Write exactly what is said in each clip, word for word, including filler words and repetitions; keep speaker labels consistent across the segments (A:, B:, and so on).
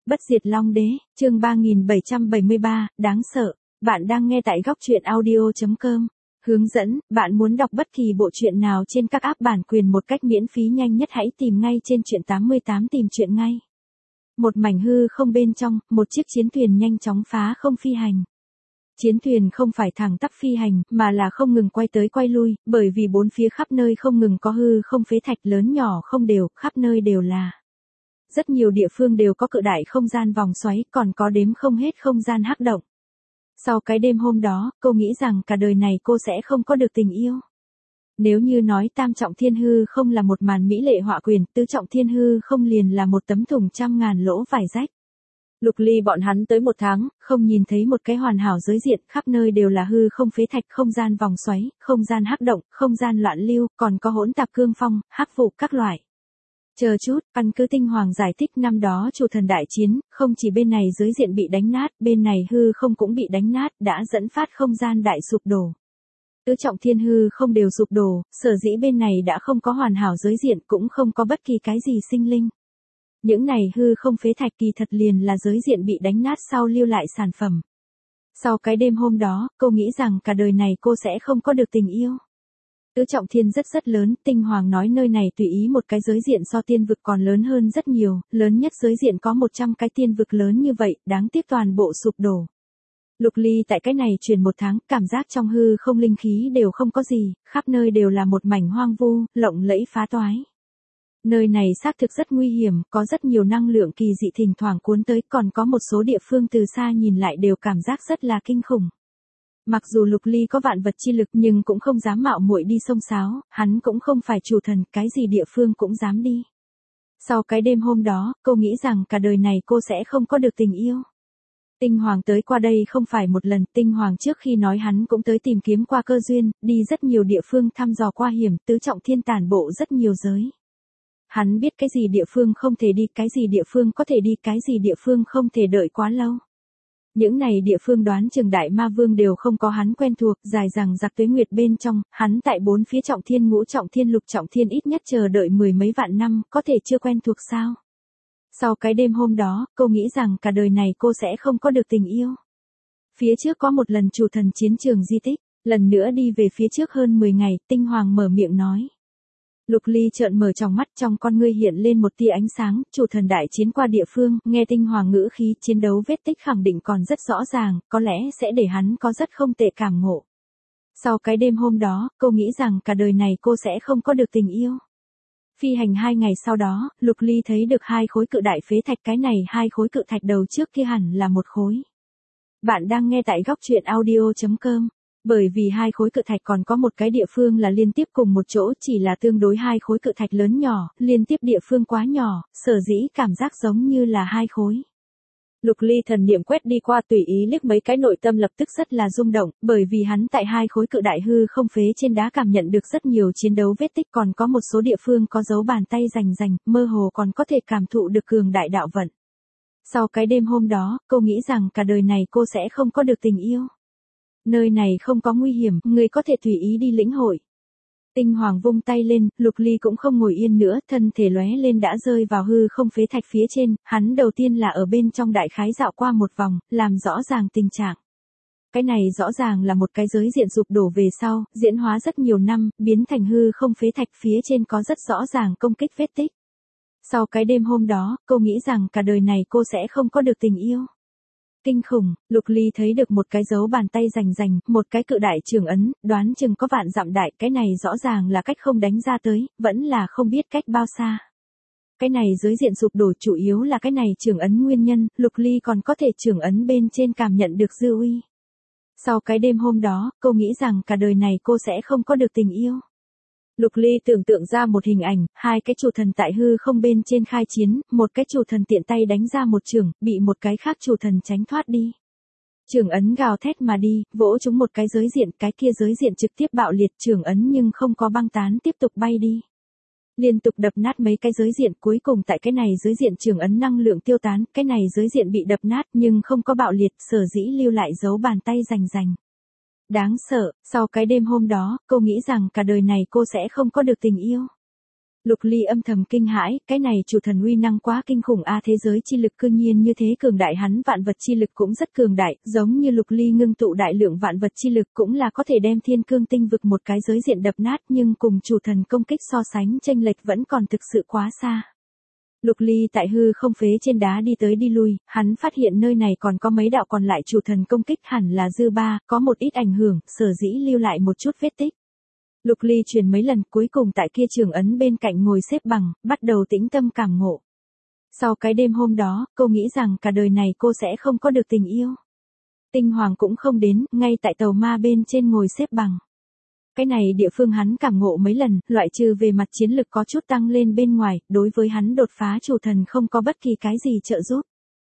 A: Bất diệt Long Đế, chương ba nghìn bảy trăm bảy mươi ba, đáng sợ. Bạn đang nghe tại góc truyện audio chấm com. Hướng dẫn, bạn muốn đọc bất kỳ bộ truyện nào trên các app bản quyền một cách miễn phí nhanh nhất hãy tìm ngay trên truyện tám mươi tám tìm truyện ngay. Một mảnh hư không bên trong, một chiếc chiến thuyền nhanh chóng phá không phi hành. Chiến thuyền không phải thẳng tắp phi hành, mà là không ngừng quay tới quay lui, bởi vì bốn phía khắp nơi không ngừng có hư không phế thạch lớn nhỏ không đều, khắp nơi đều là. Rất nhiều địa phương đều có cự đại không gian vòng xoáy, còn có đếm không hết không gian hắc động. Sau cái đêm hôm đó, cô nghĩ rằng cả đời này cô sẽ không có được tình yêu. Nếu như nói tam trọng thiên hư không là một màn mỹ lệ họa quyền, tứ trọng thiên hư không liền là một tấm thùng trăm ngàn lỗ vải rách. Lục Ly bọn hắn tới một tháng, không nhìn thấy một cái hoàn hảo giới diện, khắp nơi đều là hư không phế thạch, không gian vòng xoáy, không gian hắc động, không gian loạn lưu, còn có hỗn tạp cương phong, hắc vụ các loại. Chờ chút, căn cứ tinh hoàng giải thích năm đó chủ thần đại chiến, không chỉ bên này giới diện bị đánh nát, bên này hư không cũng bị đánh nát, đã dẫn phát không gian đại sụp đổ. Tứ trọng thiên hư không đều sụp đổ, sở dĩ bên này đã không có hoàn hảo giới diện, cũng không có bất kỳ cái gì sinh linh. Những này hư không phế thạch kỳ thật liền là giới diện bị đánh nát sau lưu lại sản phẩm. Sau cái đêm hôm đó, cô nghĩ rằng cả đời này cô sẽ không có được tình yêu. Tứ trọng thiên rất rất lớn, tinh hoàng nói nơi này tùy ý một cái giới diện so tiên vực còn lớn hơn rất nhiều, lớn nhất giới diện có một trăm cái tiên vực lớn như vậy, đáng tiếc toàn bộ sụp đổ. Lục Ly tại cái này truyền một tháng, cảm giác trong hư không linh khí đều không có gì, khắp nơi đều là một mảnh hoang vu, lộng lẫy phá toái. Nơi này xác thực rất nguy hiểm, có rất nhiều năng lượng kỳ dị thỉnh thoảng cuốn tới, còn có một số địa phương từ xa nhìn lại đều cảm giác rất là kinh khủng. Mặc dù Lục Ly có vạn vật chi lực nhưng cũng không dám mạo muội đi xông xáo, hắn cũng không phải chủ thần, cái gì địa phương cũng dám đi. Sau cái đêm hôm đó, cô nghĩ rằng cả đời này cô sẽ không có được tình yêu. Tinh Hoàng tới qua đây không phải một lần, Tinh Hoàng trước khi nói hắn cũng tới tìm kiếm qua cơ duyên, đi rất nhiều địa phương thăm dò qua hiểm, tứ trọng thiên tản bộ rất nhiều giới. Hắn biết cái gì địa phương không thể đi, cái gì địa phương có thể đi, cái gì địa phương không thể đợi quá lâu. Những này địa phương đoán chừng đại ma vương đều không có hắn quen thuộc, dài rằng giặc tuế nguyệt bên trong, hắn tại bốn phía trọng thiên ngũ trọng thiên lục trọng thiên ít nhất chờ đợi mười mấy vạn năm, có thể chưa quen thuộc sao. Sau cái đêm hôm đó, cô nghĩ rằng cả đời này cô sẽ không có được tình yêu. Phía trước có một lần chủ thần chiến trường di tích, lần nữa đi về phía trước hơn mười ngày, Tinh Hoàng mở miệng nói. Lục Ly trợn mở tròng mắt, trong con ngươi hiện lên một tia ánh sáng, chủ thần đại chiến qua địa phương, nghe Tinh Hoàng ngữ khí chiến đấu vết tích khẳng định còn rất rõ ràng, có lẽ sẽ để hắn có rất không tệ cảm ngộ. Sau cái đêm hôm đó, cô nghĩ rằng cả đời này cô sẽ không có được tình yêu. Phi hành hai ngày sau đó, Lục Ly thấy được hai khối cự đại phế thạch, cái này hai khối cự thạch đầu trước kia hẳn là một khối. Bạn đang nghe tại góc truyện audio chấm com. Bởi vì hai khối cự thạch còn có một cái địa phương là liên tiếp cùng một chỗ, chỉ là tương đối hai khối cự thạch lớn nhỏ, liên tiếp địa phương quá nhỏ, sở dĩ cảm giác giống như là hai khối. Lục Ly thần niệm quét đi qua, tùy ý liếc mấy cái, nội tâm lập tức rất là rung động, bởi vì hắn tại hai khối cự đại hư không phế trên đá cảm nhận được rất nhiều chiến đấu vết tích, còn có một số địa phương có dấu bàn tay rành rành, mơ hồ còn có thể cảm thụ được cường đại đạo vận. Sau cái đêm hôm đó, cô nghĩ rằng cả đời này cô sẽ không có được tình yêu. Nơi này không có nguy hiểm, người có thể tùy ý đi lĩnh hội. Tinh Hoàng vung tay lên, Lục Ly cũng không ngồi yên nữa, thân thể lóe lên đã rơi vào hư không phế thạch phía trên, hắn đầu tiên là ở bên trong đại khái dạo qua một vòng, làm rõ ràng tình trạng. Cái này rõ ràng là một cái giới diện sụp đổ về sau, diễn hóa rất nhiều năm, biến thành hư không phế thạch, phía trên có rất rõ ràng công kích vết tích. Sau cái đêm hôm đó, cô nghĩ rằng cả đời này cô sẽ không có được tình yêu. Kinh khủng, Lục Ly thấy được một cái dấu bàn tay rành rành, một cái cự đại trường ấn, đoán chừng có vạn dặm đại, cái này rõ ràng là cách không đánh ra tới, vẫn là không biết cách bao xa. Cái này giới diện sụp đổ chủ yếu là cái này trường ấn nguyên nhân, Lục Ly còn có thể trường ấn bên trên cảm nhận được dư uy. Sau cái đêm hôm đó, cô nghĩ rằng cả đời này cô sẽ không có được tình yêu. Lục Ly tưởng tượng ra một hình ảnh, hai cái chủ thần tại hư không bên trên khai chiến, một cái chủ thần tiện tay đánh ra một chưởng, bị một cái khác chủ thần tránh thoát đi. Chưởng ấn gào thét mà đi, vỗ trúng một cái giới diện, cái kia giới diện trực tiếp bạo liệt, chưởng ấn nhưng không có băng tán, tiếp tục bay đi. Liên tục đập nát mấy cái giới diện, cuối cùng tại cái này giới diện chưởng ấn năng lượng tiêu tán, cái này giới diện bị đập nát nhưng không có bạo liệt, sở dĩ lưu lại dấu bàn tay rành rành. Đáng sợ, sau cái đêm hôm đó, cô nghĩ rằng cả đời này cô sẽ không có được tình yêu. Lục Ly âm thầm kinh hãi, cái này chủ thần uy năng quá kinh khủng a, thế giới chi lực cư nhiên như thế cường đại, hắn vạn vật chi lực cũng rất cường đại, giống như Lục Ly ngưng tụ đại lượng vạn vật chi lực cũng là có thể đem thiên cương tinh vực một cái giới diện đập nát, nhưng cùng chủ thần công kích so sánh chênh lệch vẫn còn thực sự quá xa. Lục Ly tại hư không phế trên đá đi tới đi lui, hắn phát hiện nơi này còn có mấy đạo còn lại chủ thần công kích, hẳn là dư ba, có một ít ảnh hưởng, sở dĩ lưu lại một chút vết tích. Lục Ly truyền mấy lần, cuối cùng tại kia trường ấn bên cạnh ngồi xếp bằng, bắt đầu tĩnh tâm cảm ngộ. Sau cái đêm hôm đó, cô nghĩ rằng cả đời này cô sẽ không có được tình yêu. Tinh hoàng cũng không đến, ngay tại tàu ma bên trên ngồi xếp bằng. Cái này địa phương hắn cảm ngộ mấy lần, loại trừ về mặt chiến lực có chút tăng lên bên ngoài, đối với hắn đột phá chủ thần không có bất kỳ cái gì trợ giúp.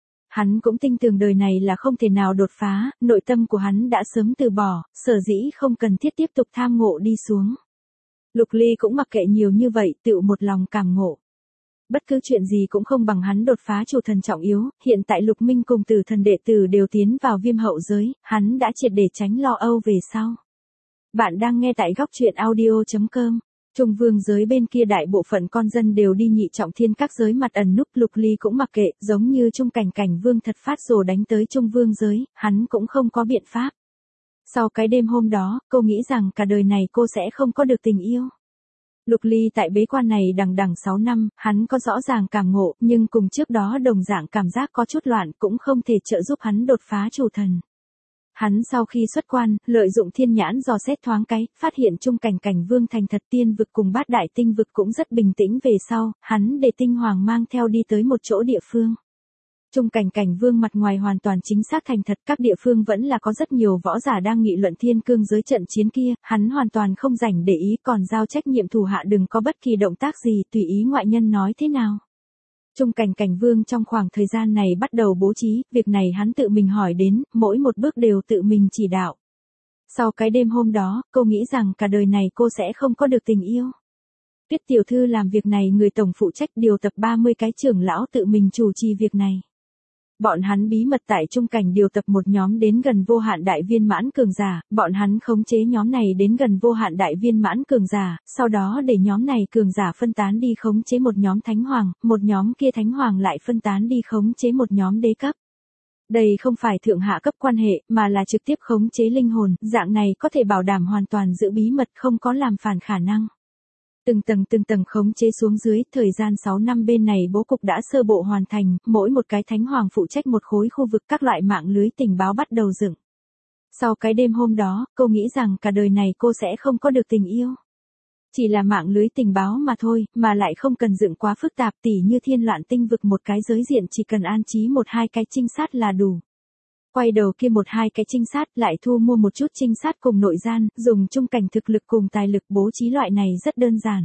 A: Hắn cũng tin tưởng đời này là không thể nào đột phá, nội tâm của hắn đã sớm từ bỏ, sở dĩ không cần thiết tiếp tục tham ngộ đi xuống. Lục Ly cũng mặc kệ nhiều như vậy, tự một lòng cảm ngộ. Bất cứ chuyện gì cũng không bằng hắn đột phá chủ thần trọng yếu, hiện tại Lục Minh cùng tử thần đệ tử đều tiến vào viêm hậu giới, hắn đã triệt để tránh lo âu về sau. Bạn đang nghe tại góc truyện audio chấm com. Trung vương giới bên kia đại bộ phận con dân đều đi nhị trọng thiên các giới mặt ẩn núp, Lục Ly cũng mặc kệ, giống như Trung cảnh cảnh vương thật phát rồ đánh tới Trung vương giới, hắn cũng không có biện pháp. Sau cái đêm hôm đó, cô nghĩ rằng cả đời này cô sẽ không có được tình yêu. Lục Ly tại bế quan này đằng đằng sáu năm, hắn có rõ ràng cảm ngộ, nhưng cùng trước đó đồng dạng cảm giác có chút loạn cũng không thể trợ giúp hắn đột phá chủ thần. Hắn sau khi xuất quan, lợi dụng thiên nhãn dò xét thoáng cái, phát hiện Trung cảnh cảnh vương thành thật tiên vực cùng bát đại tinh vực cũng rất bình tĩnh, về sau, hắn để tinh hoàng mang theo đi tới một chỗ địa phương. Trung cảnh cảnh vương mặt ngoài hoàn toàn chính xác thành thật, các địa phương vẫn là có rất nhiều võ giả đang nghị luận thiên cương giới trận chiến kia, hắn hoàn toàn không rảnh để ý, còn giao trách nhiệm thủ hạ đừng có bất kỳ động tác gì, tùy ý ngoại nhân nói thế nào. Trung cảnh cảnh vương trong khoảng thời gian này bắt đầu bố trí, việc này hắn tự mình hỏi đến, mỗi một bước đều tự mình chỉ đạo. Sau cái đêm hôm đó, cô nghĩ rằng cả đời này cô sẽ không có được tình yêu. Tuyết tiểu thư làm việc này, người tổng phụ trách điều tập ba mươi cái trưởng lão tự mình chủ trì việc này. Bọn hắn bí mật tại trung cảnh điều tập một nhóm đến gần vô hạn đại viên mãn cường giả, bọn hắn khống chế nhóm này đến gần vô hạn đại viên mãn cường giả, sau đó để nhóm này cường giả phân tán đi khống chế một nhóm thánh hoàng, một nhóm kia thánh hoàng lại phân tán đi khống chế một nhóm đế cấp. Đây không phải thượng hạ cấp quan hệ, mà là trực tiếp khống chế linh hồn, dạng này có thể bảo đảm hoàn toàn giữ bí mật, không có làm phản khả năng. Từng tầng từng tầng khống chế xuống dưới, thời gian sáu năm bên này bố cục đã sơ bộ hoàn thành, mỗi một cái thánh hoàng phụ trách một khối khu vực, các loại mạng lưới tình báo bắt đầu dựng. Sau cái đêm hôm đó, cô nghĩ rằng cả đời này cô sẽ không có được tình yêu. Chỉ là mạng lưới tình báo mà thôi, mà lại không cần dựng quá phức tạp, tỉ như thiên loạn tinh vực một cái giới diện chỉ cần an trí một hai cái trinh sát là đủ. Quay đầu kia một hai cái trinh sát lại thu mua một chút trinh sát cùng nội gian, dùng trung cảnh thực lực cùng tài lực bố trí, loại này rất đơn giản.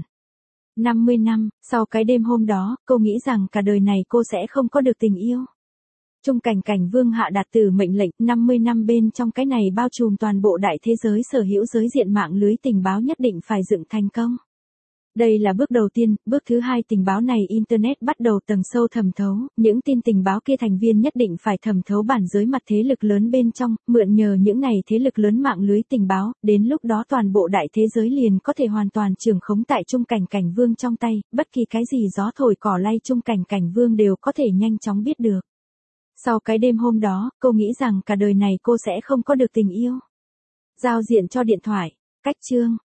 A: năm mươi năm, sau cái đêm hôm đó, cô nghĩ rằng cả đời này cô sẽ không có được tình yêu. Trung cảnh cảnh vương hạ đạt tử mệnh lệnh, năm mươi năm bên trong cái này bao trùm toàn bộ đại thế giới sở hữu giới diện mạng lưới tình báo nhất định phải dựng thành công. Đây là bước đầu tiên, bước thứ hai tình báo này Internet bắt đầu tầng sâu thẩm thấu, những tin tình báo kia thành viên nhất định phải thẩm thấu bản giới mặt thế lực lớn bên trong, mượn nhờ những này thế lực lớn mạng lưới tình báo, đến lúc đó toàn bộ đại thế giới liền có thể hoàn toàn trường khống tại Trung cảnh cảnh vương trong tay, bất kỳ cái gì gió thổi cỏ lay Trung cảnh cảnh vương đều có thể nhanh chóng biết được. Sau cái đêm hôm đó, cô nghĩ rằng cả đời này cô sẽ không có được tình yêu. Giao diện cho điện thoại, cách chương.